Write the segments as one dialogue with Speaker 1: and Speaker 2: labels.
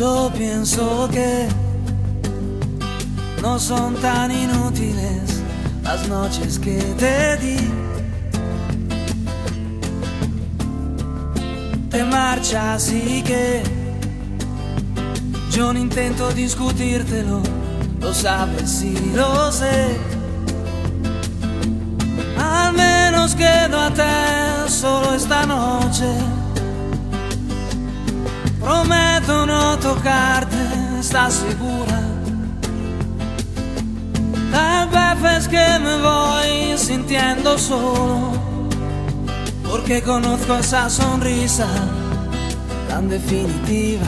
Speaker 1: Yo pienso que no son tan inútiles las noches que te di. Te marchas y que yo no intento discutírtelo, lo sabes y lo sé. Al menos quedo a te solo esta noche. Prometo no tocarte, ¿estás segura? Tal vez es que me voy sintiendo solo, porque conozco esa sonrisa tan definitiva.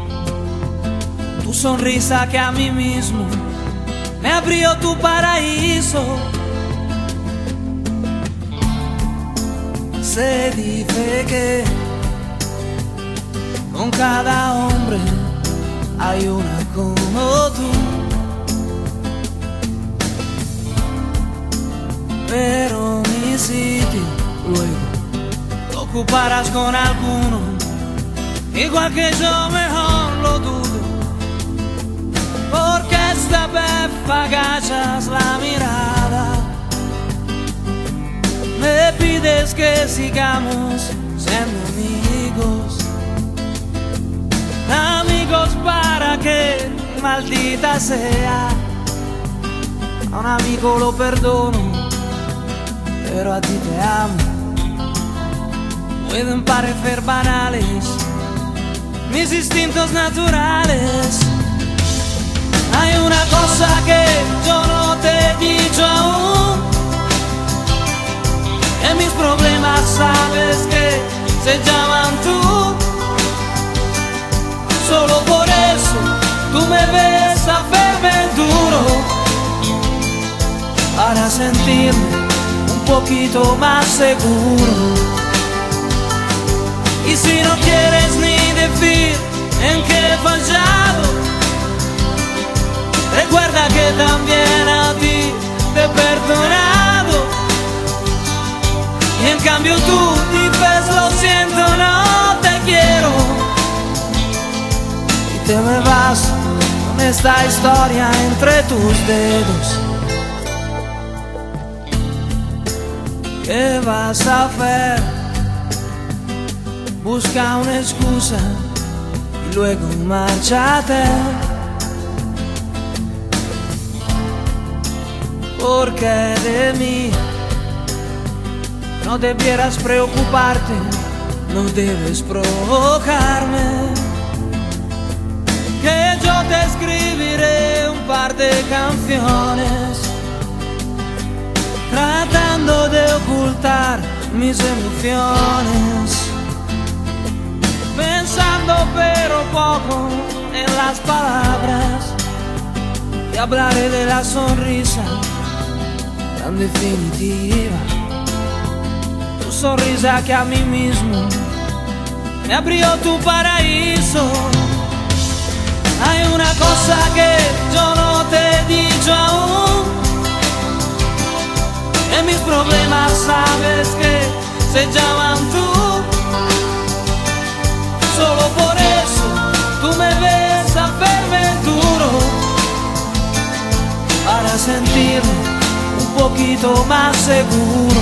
Speaker 1: Tu sonrisa que a mí mismo me abrió tu paraíso. Se dice que con cada hombre hay una como tú, pero mi sitio luego lo ocuparás con alguno, igual que yo, mejor lo dudo, porque esta vez agachas la mirada, me pides que sigamos siendo amigos. Amigos para que, maldita sea, a un amigo lo perdono, pero a ti te amo. Pueden parecer banales mis instintos naturales. Hay una cosa que yo no te he dicho aún, en mis problemas sabes que se llaman tú. Solo por eso tú me ves hacerme duro, para sentirme un poquito más seguro. Y si no quieres ni decir en qué he fallado, recuerda que también a ti te he perdonado. Y en cambio tú dices lo siento, no te quiero, te me vas con esta historia entre tus dedos. ¿Qué vas a hacer? Busca una excusa y luego márchate, porque de mí no debieras preocuparte, no debes provocarme, que yo te escribiré un par de canciones, tratando de ocultar mis emociones, pensando pero poco en las palabras, y hablaré de la sonrisa tan definitiva, tu sonrisa que a mí mismo me abrió tu paraíso. Hay una cosa que yo no te he dicho aún, en mis problemas sabes que se llaman tú. Solo por eso tú me ves hacerme duro, para sentirme un poquito más seguro.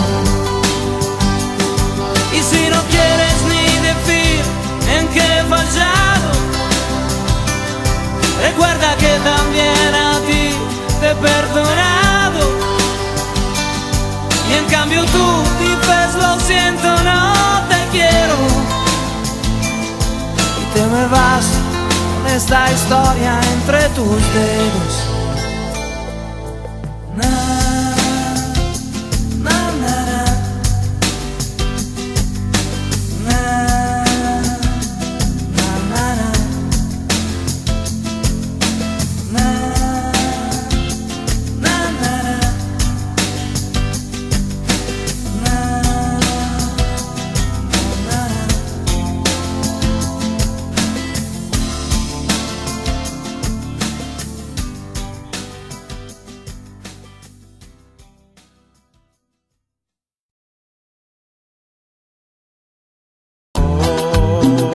Speaker 1: Y si no quieres ni decir en qué he fallado, recuerda que también a ti te he perdonado. Y en cambio tú dices lo siento, no te quiero, y te me vas con esta historia entre tus dedos.